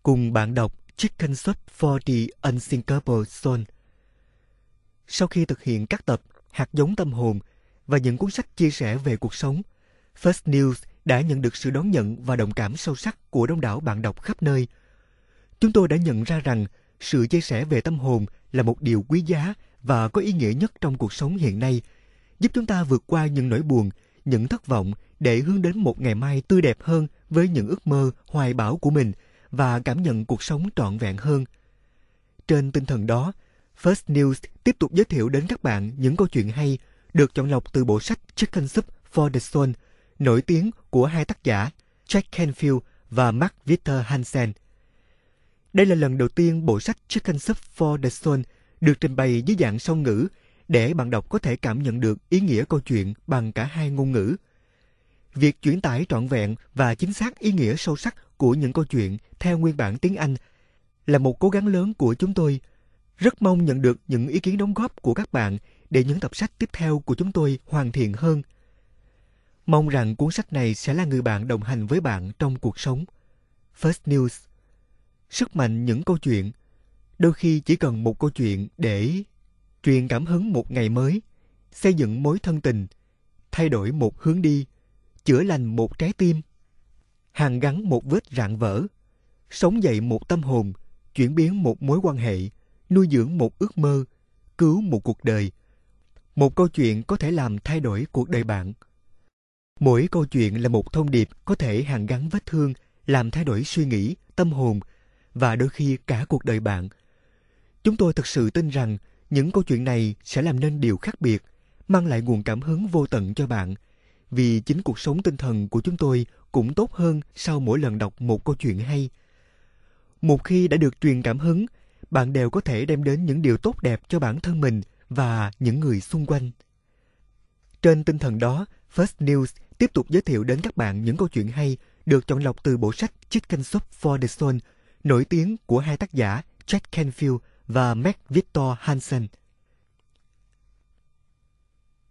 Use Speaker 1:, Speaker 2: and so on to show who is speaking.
Speaker 1: cùng bạn đọc Chicken Soup for the Unsinkable Soul. Sau khi thực hiện các tập Hạt giống tâm hồn và những cuốn sách chia sẻ về cuộc sống, First News đã nhận được sự đón nhận và đồng cảm sâu sắc của đông đảo bạn đọc khắp nơi. Chúng tôi đã nhận ra rằng sự chia sẻ về tâm hồn là một điều quý giá và có ý nghĩa nhất trong cuộc sống hiện nay, giúp chúng ta vượt qua những nỗi buồn, những thất vọng để hướng đến một ngày mai tươi đẹp hơn với những ước mơ, hoài bão của mình và cảm nhận cuộc sống trọn vẹn hơn. Trên tinh thần đó, First News tiếp tục giới thiệu đến các bạn những câu chuyện hay được chọn lọc từ bộ sách Chicken Soup for the Soul, nổi tiếng của hai tác giả Jack Canfield và Mark Victor Hansen. Đây là lần đầu tiên bộ sách Chicken Soup for the Soul được trình bày dưới dạng song ngữ để bạn đọc có thể cảm nhận được ý nghĩa câu chuyện bằng cả hai ngôn ngữ. Việc chuyển tải trọn vẹn và chính xác ý nghĩa sâu sắc của những câu chuyện theo nguyên bản tiếng Anh là một cố gắng lớn của chúng tôi. Rất mong nhận được những ý kiến đóng góp của các bạn để những tập sách tiếp theo của chúng tôi hoàn thiện hơn. Mong rằng cuốn sách này sẽ là người bạn đồng hành với bạn trong cuộc sống. First News. Sức mạnh những câu chuyện. Đôi khi chỉ cần một câu chuyện để truyền cảm hứng một ngày mới, xây dựng mối thân tình, thay đổi một hướng đi, chữa lành một trái tim, hàn gắn một vết rạn vỡ, sống dậy một tâm hồn, chuyển biến một mối quan hệ, nuôi dưỡng một ước mơ, cứu một cuộc đời. Một câu chuyện có thể làm thay đổi cuộc đời bạn. Mỗi câu chuyện là một thông điệp có thể hàn gắn vết thương, làm thay đổi suy nghĩ, tâm hồn và đôi khi cả cuộc đời bạn. Chúng tôi thực sự tin rằng những câu chuyện này sẽ làm nên điều khác biệt, mang lại nguồn cảm hứng vô tận cho bạn, vì chính cuộc sống tinh thần của chúng tôi cũng tốt hơn sau mỗi lần đọc một câu chuyện hay. Một khi đã được truyền cảm hứng, bạn đều có thể đem đến những điều tốt đẹp cho bản thân mình và những người xung quanh. Trên tinh thần đó, First News tiếp tục giới thiệu đến các bạn những câu chuyện hay được chọn lọc từ bộ sách Chicken Soup for the Soul, nổi tiếng của hai tác giả Jack Canfield và Mark Victor Hansen.